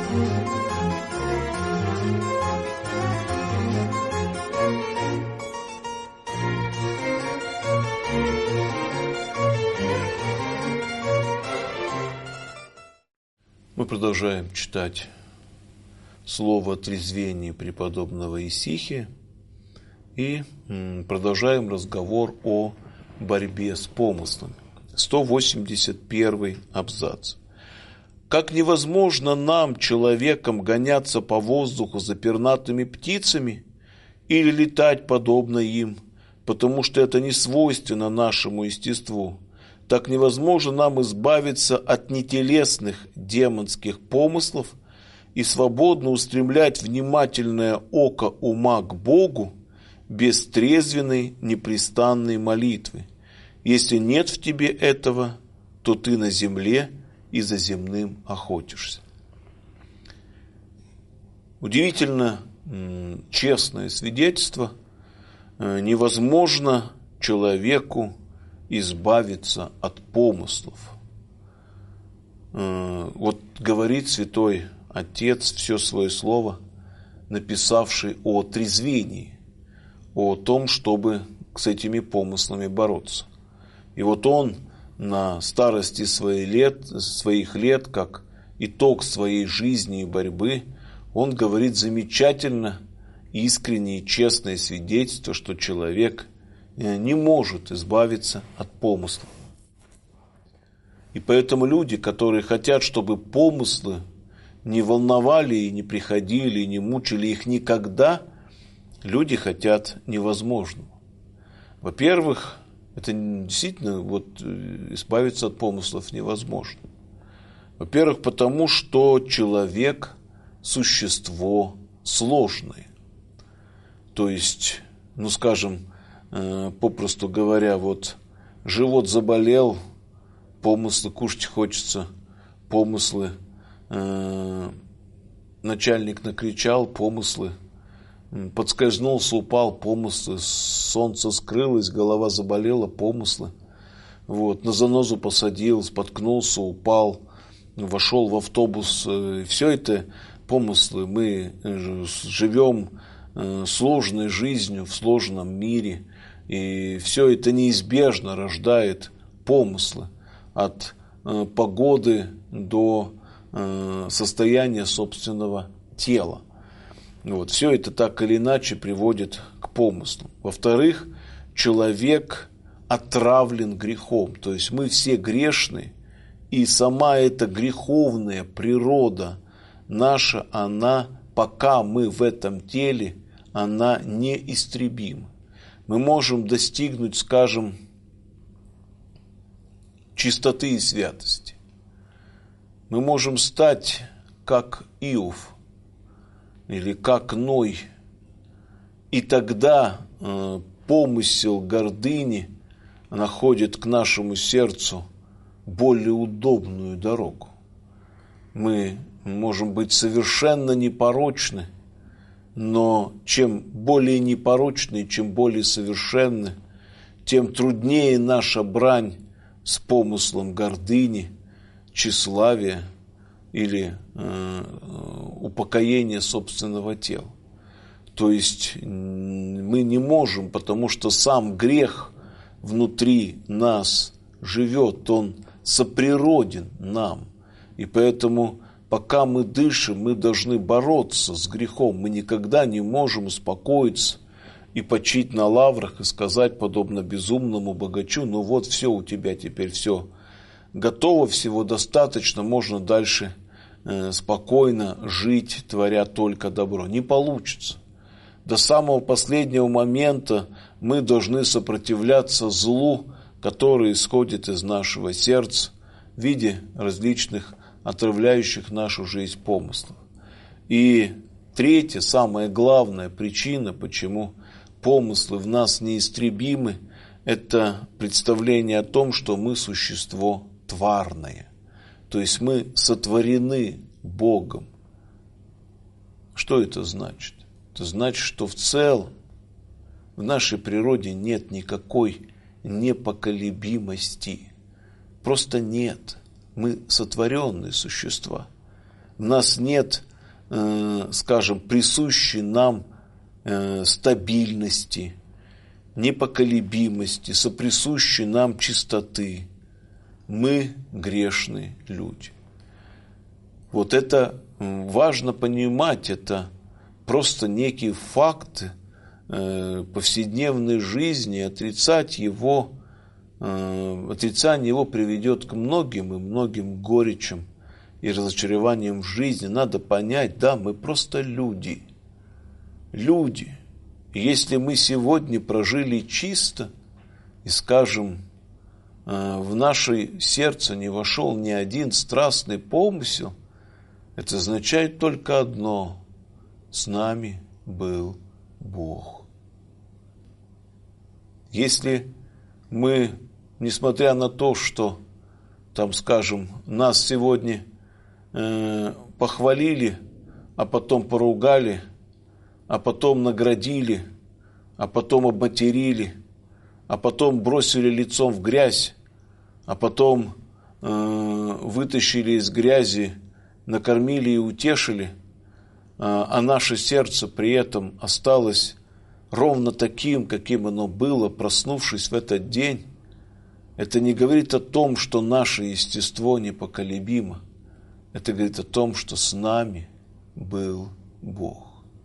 Мы продолжаем читать слово о трезвении преподобного Исихия и продолжаем разговор о борьбе с помыслами. 181 абзац. Как невозможно нам, человекам, гоняться по воздуху за пернатыми птицами или летать подобно им, потому что это не свойственно нашему естеству, так невозможно нам избавиться от нетелесных демонских помыслов и свободно устремлять внимательное око ума к Богу без трезвенной непрестанной молитвы. Если нет в тебе этого, то ты на земле и за земным охотишься. Удивительно честное свидетельство. Невозможно человеку избавиться от помыслов. Вот говорит святой Отец все свое слово, написавший о трезвении, о том, чтобы с этими помыслами бороться. И вот он на старости своих лет, как итог своей жизни и борьбы, он говорит замечательно, искреннее и честное свидетельство, что человек не может избавиться от помыслов. И поэтому люди, которые хотят, чтобы помыслы не волновали и не приходили, и не мучили их никогда, люди хотят невозможного. Во-первых, это действительно избавиться от помыслов невозможно. Во-первых, потому что человек – существо сложное. То есть, скажем, попросту говоря, живот заболел, помыслы, кушать хочется, помыслы, начальник накричал, помыслы, подскользнулся, упал, помыслы, солнце скрылось, голова заболела, помыслы, на занозу посадил, споткнулся, упал, вошел в автобус, все это помыслы. Мы живем сложной жизнью в сложном мире, и все это неизбежно рождает помыслы от погоды до состояния собственного тела. Все это так или иначе приводит к помыслу. Во-вторых, человек отравлен грехом. То есть мы все грешны, и сама эта греховная природа наша, она, пока мы в этом теле, она неистребима. Мы можем достигнуть, скажем, чистоты и святости. Мы можем стать как Иов или как Ной. И тогда помысел гордыни находит к нашему сердцу более удобную дорогу. Мы можем быть совершенно непорочны, но чем более непорочны, чем более совершенны, тем труднее наша брань с помыслом гордыни, тщеславия или упокоения собственного тела. То есть мы не можем, потому что сам грех внутри нас живет, он соприроден нам. И поэтому, пока мы дышим, мы должны бороться с грехом. Мы никогда не можем успокоиться и почить на лаврах и сказать, подобно безумному богачу: все, у тебя теперь все готово, всего достаточно, можно дальше спокойно жить, творя только добро. Не получится. До самого последнего момента мы должны сопротивляться злу, которое исходит из нашего сердца в виде различных отравляющих нашу жизнь помыслов. И третья, самая главная причина, почему помыслы в нас неистребимы, это представление о том, что мы существо тварное. То есть мы сотворены Богом. Что это значит? Это значит, что в целом в нашей природе нет никакой непоколебимости. Просто нет. Мы сотворенные существа. в нас нет, скажем, присущей нам стабильности, непоколебимости, соприсущей нам чистоты. Мы грешные люди. Вот это важно понимать, это просто некие факты повседневной жизни, отрицание его приведет к многим и многим горечам и разочарованиям в жизни. Надо понять, да, мы просто люди. Люди. И если мы сегодня прожили чисто, и, скажем, в наше сердце не вошел ни один страстный помысел, это означает только одно: с нами был Бог. Если мы, несмотря на то, что, там, скажем, нас сегодня похвалили, а потом поругали, а потом наградили, а потом обматерили, а потом бросили лицом в грязь, а потом вытащили из грязи, накормили и утешили, а наше сердце при этом осталось ровно таким, каким оно было, проснувшись в этот день, это не говорит о том, что наше естество непоколебимо. Это говорит о том, что с нами был Бог.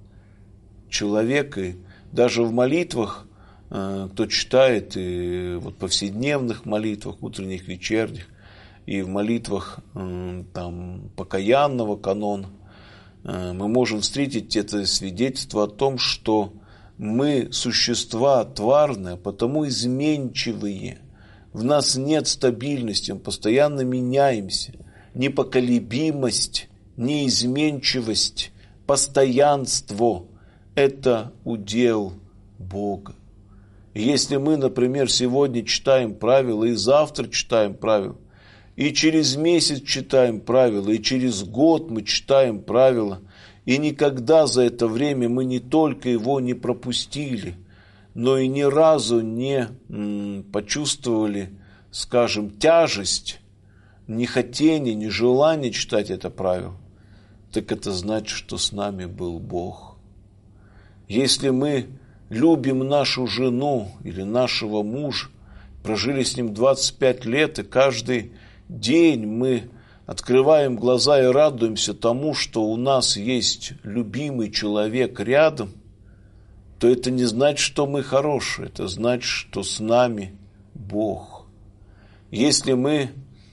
Человек, и даже в молитвах, кто читает, и вот повседневных молитвах, утренних, вечерних, и в молитвах там, покаянного канона, мы можем встретить это свидетельство о том, что мы существа тварные, потому изменчивые. В нас нет стабильности, мы постоянно меняемся. Непоколебимость, неизменчивость, постоянство – это удел Бога. И если мы, например, сегодня читаем правила, и завтра читаем правила, и через месяц читаем правила, и через год мы читаем правила, и никогда за это время мы не только его не пропустили, но и ни разу не почувствовали, скажем, тяжесть, ни хотение, ни желание читать это правило, так это значит, что с нами был Бог. Если мы любим нашу жену или нашего мужа, прожили с ним 25 лет, и каждый день мы открываем глаза и радуемся тому, что у нас есть любимый человек рядом, то это не значит, что мы хорошие, это значит, что с нами Бог. Если мы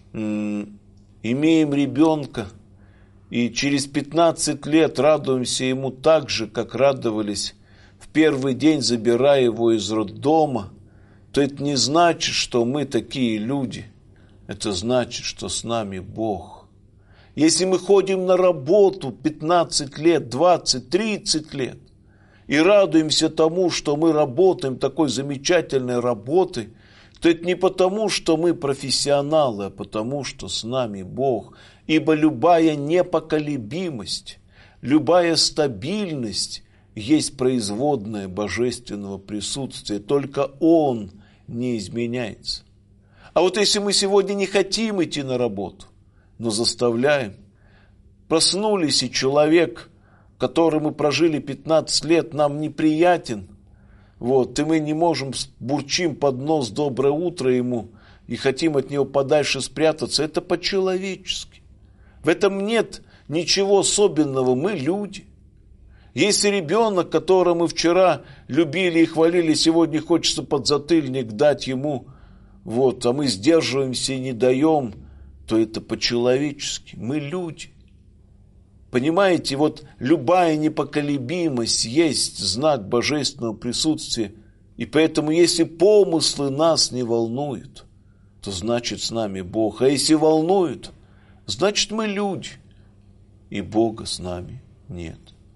имеем ребенка и через 15 лет радуемся ему так же, как радовались в первый день, забирая его из роддома, то это не значит, что мы такие люди. Это значит, что с нами Бог. Если мы ходим на работу 15 лет, 20, 30 лет и радуемся тому, что мы работаем такой замечательной работой, то это не потому, что мы профессионалы, а потому, что с нами Бог. Ибо любая непоколебимость, любая стабильность есть производная божественного присутствия. Только Он не изменяется. А вот если мы сегодня не хотим идти на работу, но заставляем, проснулись, и человек, который мы прожили 15 лет, нам неприятен, вот, и мы не можем, бурчим под нос доброе утро ему и хотим от него подальше спрятаться, это по-человечески. В этом нет ничего особенного, мы люди. Если ребенок, которого мы вчера любили и хвалили, сегодня хочется подзатыльник дать ему, вот, а мы сдерживаемся и не даем, то это по-человечески, мы люди. Понимаете, вот любая непоколебимость есть знак божественного присутствия. И поэтому, если помыслы нас не волнуют, то значит с нами Бог. А если волнуют, значит мы люди. И Бога с нами нет.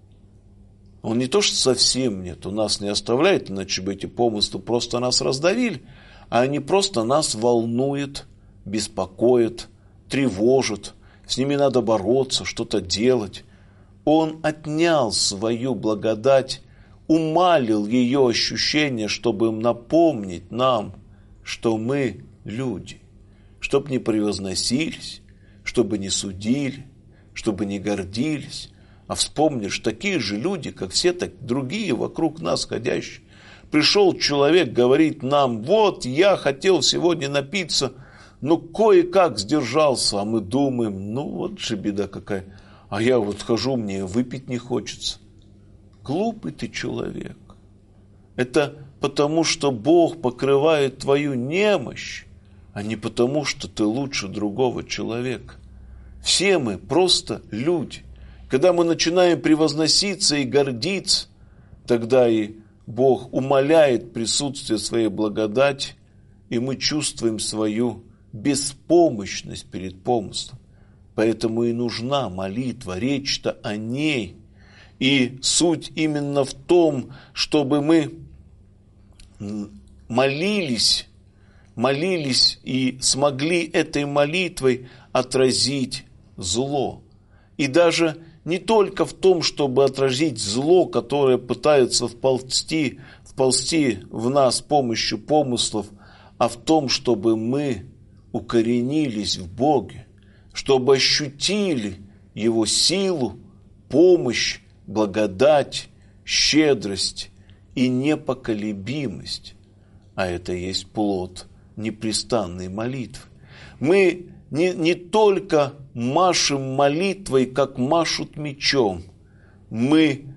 Он не то, что совсем нет, он нас не оставляет, иначе бы эти помыслы просто нас раздавили, а они просто нас волнуют, беспокоят, тревожат. С ними надо бороться, что-то делать. Он отнял свою благодать, умалил ее ощущение, чтобы напомнить нам, что мы люди. Чтобы не превозносились, чтобы не судили, чтобы не гордились, а вспомнишь, такие же люди, как все другие вокруг нас ходящие. Пришел человек, говорит нам: вот я хотел сегодня напиться, но кое-как сдержался, а мы думаем: ну вот же беда какая, а я вот хожу, мне выпить не хочется. Глупый ты человек. Это потому, что Бог покрывает твою немощь, а не потому, что ты лучше другого человека. Все мы просто люди. Когда мы начинаем превозноситься и гордиться, тогда и Бог умаляет присутствие своей благодати, и мы чувствуем свою беспомощность перед помыслом. Поэтому и нужна молитва, речь-то о ней. И суть именно в том, чтобы мы молились и смогли этой молитвой отразить зло. И даже не только в том, чтобы отразить зло, которое пытается вползти в нас с помощью помыслов, а в том, чтобы мы укоренились в Боге, чтобы ощутили Его силу, помощь, благодать, щедрость и непоколебимость. А это есть плод непрестанной молитвы. Мы не только машем молитвой, как машут мечом. Мы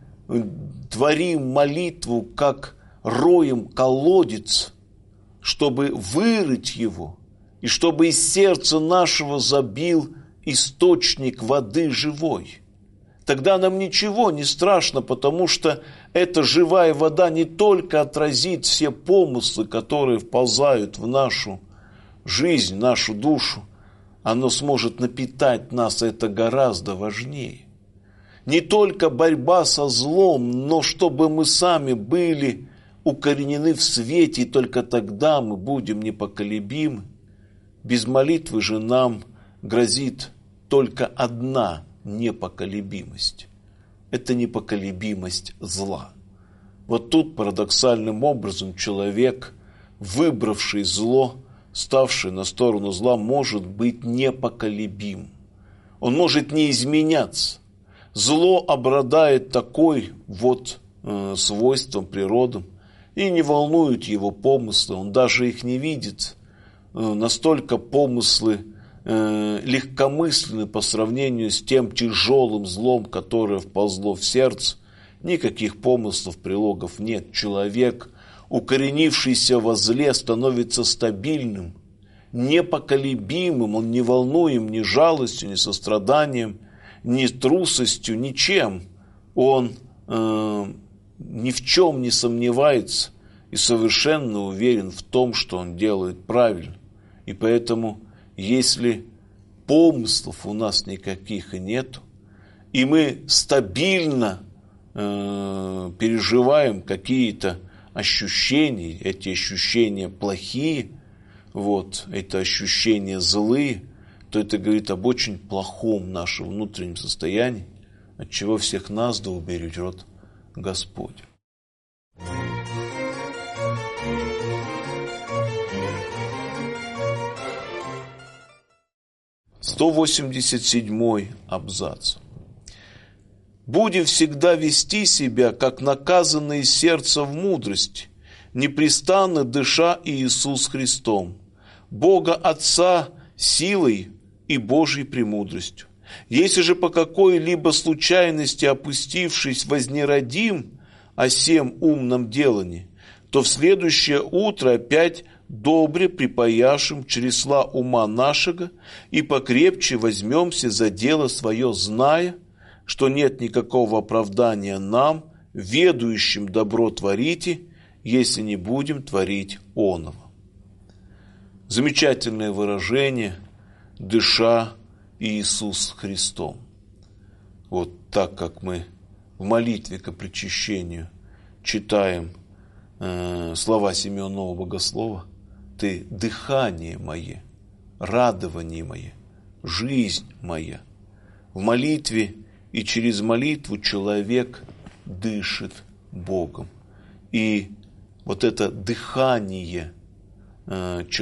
творим молитву, как роем колодец, чтобы вырыть его, и чтобы из сердца нашего забил источник воды живой. Тогда нам ничего не страшно, потому что эта живая вода не только отразит все помыслы, которые вползают в нашу жизнь, нашу душу, оно сможет напитать нас, это гораздо важнее. Не только борьба со злом, но чтобы мы сами были укоренены в свете, и только тогда мы будем непоколебимы. Без молитвы же нам грозит только одна непоколебимость. Это непоколебимость зла. Вот тут парадоксальным образом человек, выбравший зло, ставший на сторону зла, может быть непоколебим. Он может не изменяться. Зло обладает такой вот свойством, природой, и не волнуют его помыслы, он даже их не видит. Настолько помыслы легкомысленны по сравнению с тем тяжелым злом, которое вползло в сердце. Никаких помыслов, прилогов нет. Человек, укоренившийся во зле, становится стабильным, непоколебимым, он не волнуем ни жалостью, ни состраданием, ни трусостью, ничем. Он ни в чем не сомневается и совершенно уверен в том, что он делает правильно. И поэтому, если помыслов у нас никаких и нет, и мы стабильно переживаем какие-то ощущения, эти ощущения плохие, вот, это ощущения злые, то это говорит об очень плохом нашем внутреннем состоянии, от чего всех нас да убережет Господь. «187-й абзац. Будем всегда вести себя, как наказанные сердца в мудрости, непрестанно дыша Иисус Христом, Бога Отца силой и Божьей премудростью. Если же по какой-либо случайности опустившись вознеродим о сем умном делании, то в следующее утро опять добре припаяшем чресла ума нашего и покрепче возьмемся за дело свое, зная, что нет никакого оправдания нам, ведающим добро творите, если не будем творить оного». Замечательное выражение «дыша Иисус Христом». Вот так как мы в молитве ко причащению читаем слова Симеонова Богослова: «Ты дыхание мое, радование мое, жизнь моя». В молитве и через молитву человек дышит Богом. И вот это дыхание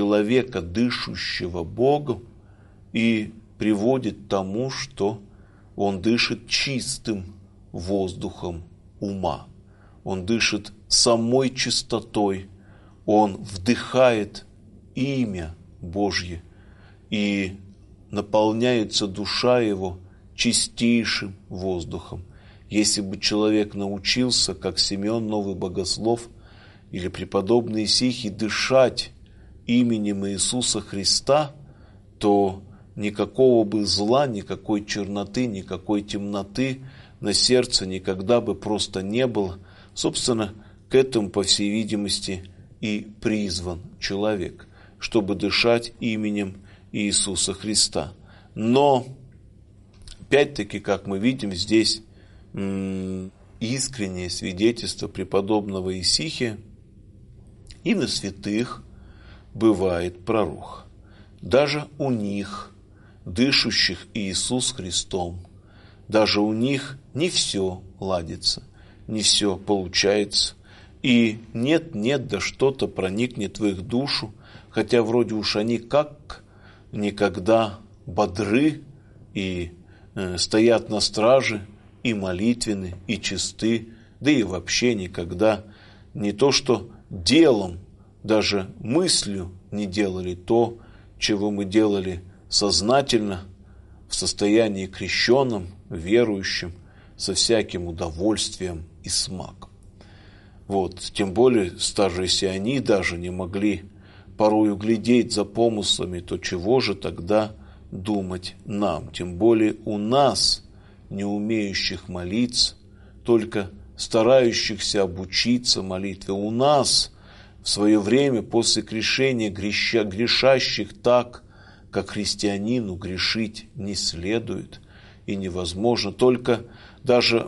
человека, дышущего Богом, и приводит к тому, что он дышит чистым воздухом ума. Он дышит самой чистотой. Он вдыхает имя Божье. И наполняется душа его чистейшим воздухом. Если бы человек научился, как Симеон Новый Богослов или преподобный Исихий, дышать именем Иисуса Христа, то никакого бы зла, никакой черноты, никакой темноты на сердце никогда бы просто не было. Собственно, к этому, по всей видимости, и призван человек, чтобы дышать именем Иисуса Христа. Но, опять-таки, как мы видим, здесь искреннее свидетельство преподобного Исихия, и на святых бывает проруха. Даже у них, дышащих Иисус Христом, даже у них не все ладится, не все получается. И нет-нет, да что-то проникнет в их душу, хотя вроде уж они как никогда бодры и стоят на страже, и молитвенны, и чисты, да и вообще никогда не то что делом, даже мыслью не делали то, чего мы делали сознательно, в состоянии крещенном, верующим, со всяким удовольствием и смаком. Вот, тем более, даже если они даже не могли порою глядеть за помыслами, то чего же тогда думать нам? Тем более у нас, не умеющих молиться, только старающихся обучиться молитве. У нас в свое время после крещения грешащих так, как христианину грешить не следует и невозможно. Только даже,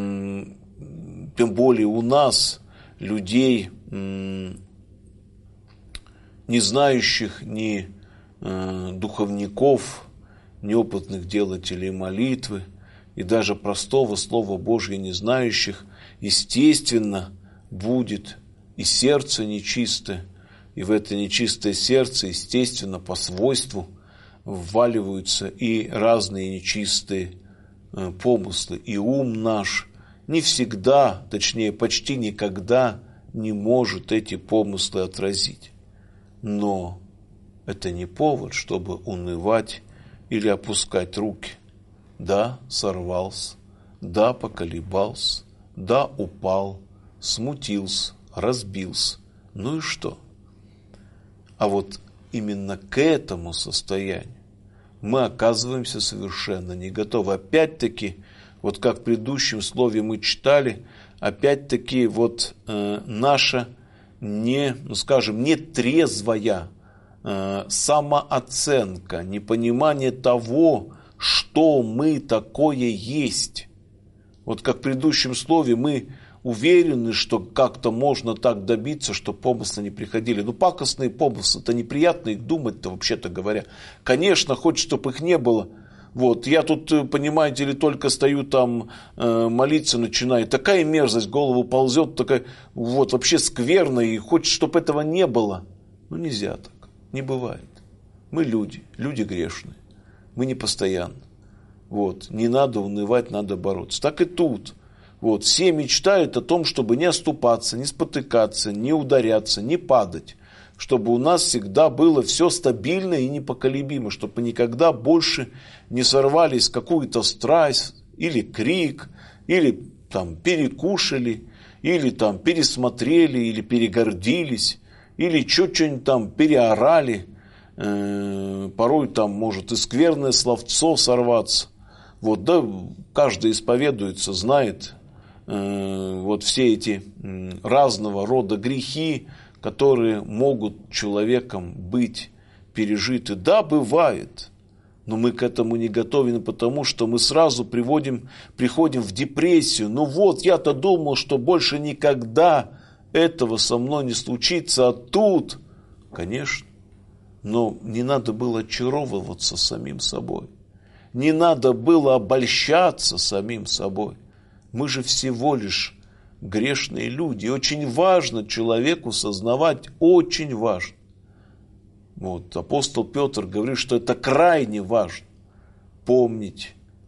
тем более у нас, людей, не знающих ни духовников, неопытных делателей молитвы, и даже простого Слова Божьего не знающих, естественно, будет и сердце нечистое, и в это нечистое сердце, естественно, по свойству вваливаются и разные нечистые помыслы. И ум наш не всегда, точнее, почти никогда не может эти помыслы отразить. Но это не повод, чтобы унывать или опускать руки. Да, сорвался, да, поколебался, да, упал, смутился, разбился. Ну и что? А вот именно к этому состоянию мы оказываемся совершенно не готовы. Опять-таки, вот как в предыдущем слове мы читали, опять-таки вот наша нетрезвая самооценка, непонимание того, что мы такое есть. Вот как в предыдущем слове мы уверены, что как-то можно так добиться, что помыслы не приходили. Ну, пакостные помыслы, это неприятно их думать-то, вообще-то говоря. Конечно, хочется, чтобы их не было. Вот, я тут, понимаете ли, только стою там, молиться начинаю. Такая мерзость в голову ползет, такая, вот, вообще скверно, и хочется, чтобы этого не было. Ну, нельзя так, не бывает. Мы люди грешные. Мы не постоянно. Вот, не надо унывать, надо бороться. Так и тут. Вот, все мечтают о том, чтобы не оступаться, не спотыкаться, не ударяться, не падать. Чтобы у нас всегда было все стабильно и непоколебимо. Чтобы мы никогда больше не сорвались в какую-то страсть, или крик, или там перекушали, или там пересмотрели, или перегордились, или что-нибудь там переорали. Порой там может и скверное словцо сорваться. Вот, да, каждый исповедуется, знает вот все эти разного рода грехи, которые могут человеком быть пережиты. Да, бывает, но мы к этому не готовы, потому что мы сразу приходим в депрессию. Ну вот, я-то думал, что больше никогда этого со мной не случится, а тут, конечно. Но не надо было очаровываться самим собой. Не надо было обольщаться самим собой. Мы же всего лишь грешные люди. И очень важно человеку сознавать, очень важно. Вот, апостол Петр говорит, что это крайне важно. Помнить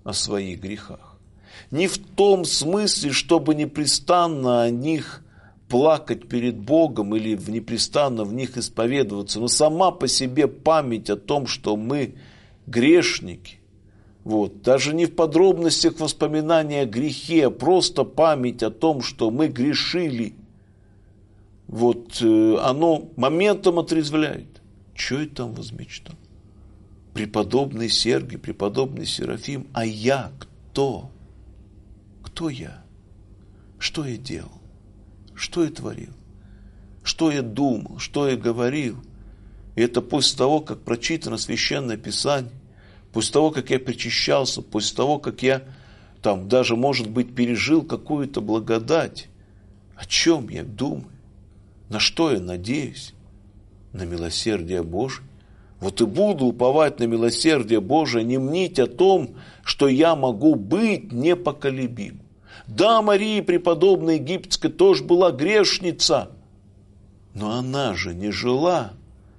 о своих грехах. Не в том смысле, чтобы непрестанно о них плакать перед Богом или непрестанно в них исповедоваться, но сама по себе память о том, что мы грешники, даже не в подробностях воспоминания о грехе, а просто память о том, что мы грешили, оно моментом отрезвляет. Что я там возмечтал? Преподобный Сергий, преподобный Серафим, а я кто? Кто я? Что я делал? Что я творил? Что я думал? Что я говорил? И это после того, как прочитано Священное Писание, после того, как я причащался, после того, как я даже, может быть, пережил какую-то благодать. О чем я думаю? На что я надеюсь? На милосердие Божие. И буду уповать на милосердие Божие, не мнить о том, что я могу быть непоколебим. Да, Мария преподобная Египетская тоже была грешница, но она же не жила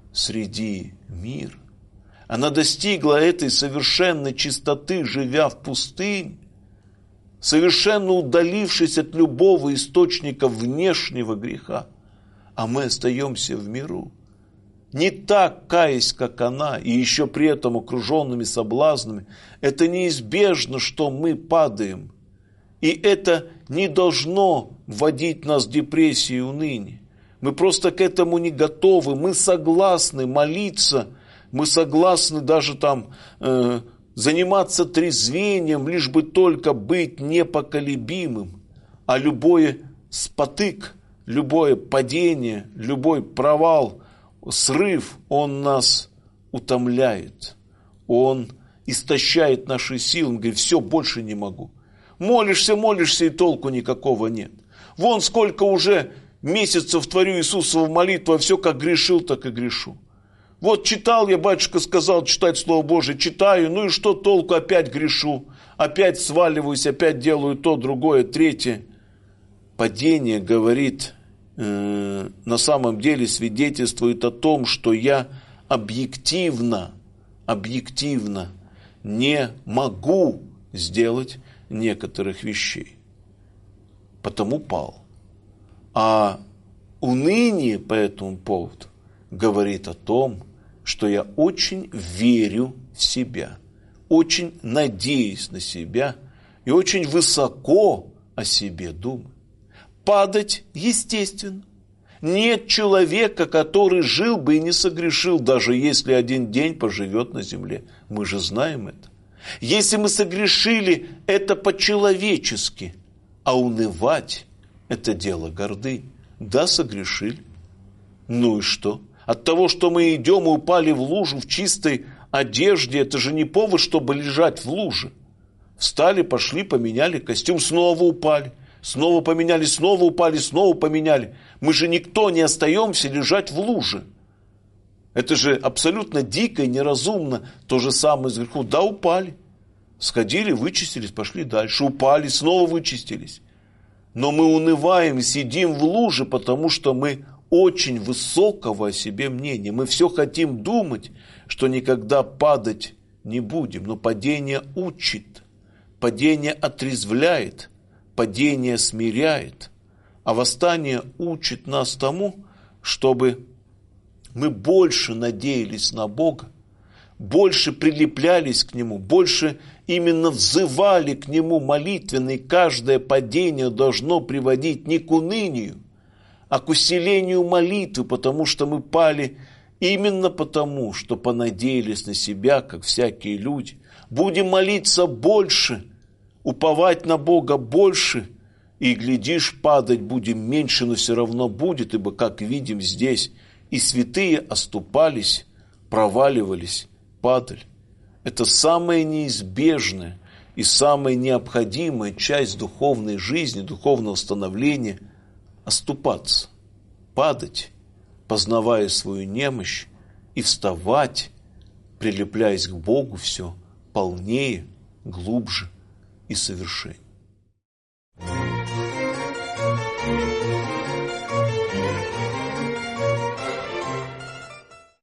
среди мира. Она достигла этой совершенной чистоты, живя в пустыне, совершенно удалившись от любого источника внешнего греха. А мы остаемся в миру. Не так каясь, как она, и еще при этом окруженными соблазнами. Это неизбежно, что мы падаем. И это не должно вводить нас в депрессию и уныние. Мы просто к этому не готовы. Мы согласны молиться, мы согласны даже заниматься трезвением, лишь бы только быть непоколебимым. А любой спотык, любое падение, любой провал, срыв, он нас утомляет. Он истощает наши силы. Он говорит, все, больше не могу. Молишься, и толку никакого нет. Сколько уже месяцев творю Иисусову молитву, а все как грешил, так и грешу. Читал я, батюшка сказал читать Слово Божие, читаю, и что толку, опять грешу, опять сваливаюсь, опять делаю то, другое, третье. Падение, говорит, на самом деле свидетельствует о том, что я объективно не могу сделать некоторых вещей. Потому пал. А уныние по этому поводу говорит о том, что я очень верю в себя, очень надеюсь на себя и очень высоко о себе думаю. Падать естественно. Нет человека, который жил бы и не согрешил, даже если один день поживет на земле. Мы же знаем это. Если мы согрешили, это по-человечески, а унывать – это дело гордыни. Да, согрешили. Ну и что? От того, что мы идем и упали в лужу в чистой одежде, это же не повод, чтобы лежать в луже. Встали, пошли, поменяли костюм, снова упали. Снова поменяли, снова упали, снова поменяли. Мы же никто не остаемся лежать в луже. Это же абсолютно дико и неразумно. То же самое с грехом. Да, упали. Сходили, вычистились, пошли дальше. Упали, снова вычистились. Но мы унываем, сидим в луже, потому что мы очень высокого о себе мнения. Мы все хотим думать, что никогда падать не будем. Но падение учит, падение отрезвляет, падение смиряет. А восстание учит нас тому, чтобы мы больше надеялись на Бога, больше прилеплялись к Нему, больше именно взывали к Нему молитвенно. И каждое падение должно приводить не к унынию, а к усилению молитвы, потому что мы пали именно потому, что понадеялись на себя, как всякие люди. Будем молиться больше, уповать на Бога больше, и, глядишь, падать будем меньше, но все равно будет, ибо, как видим здесь, и святые оступались, проваливались, падали. Это самая неизбежная и самая необходимая часть духовной жизни, духовного становления – оступаться, падать, познавая свою немощь, и вставать, прилепляясь к Богу все полнее, глубже и совершеннее.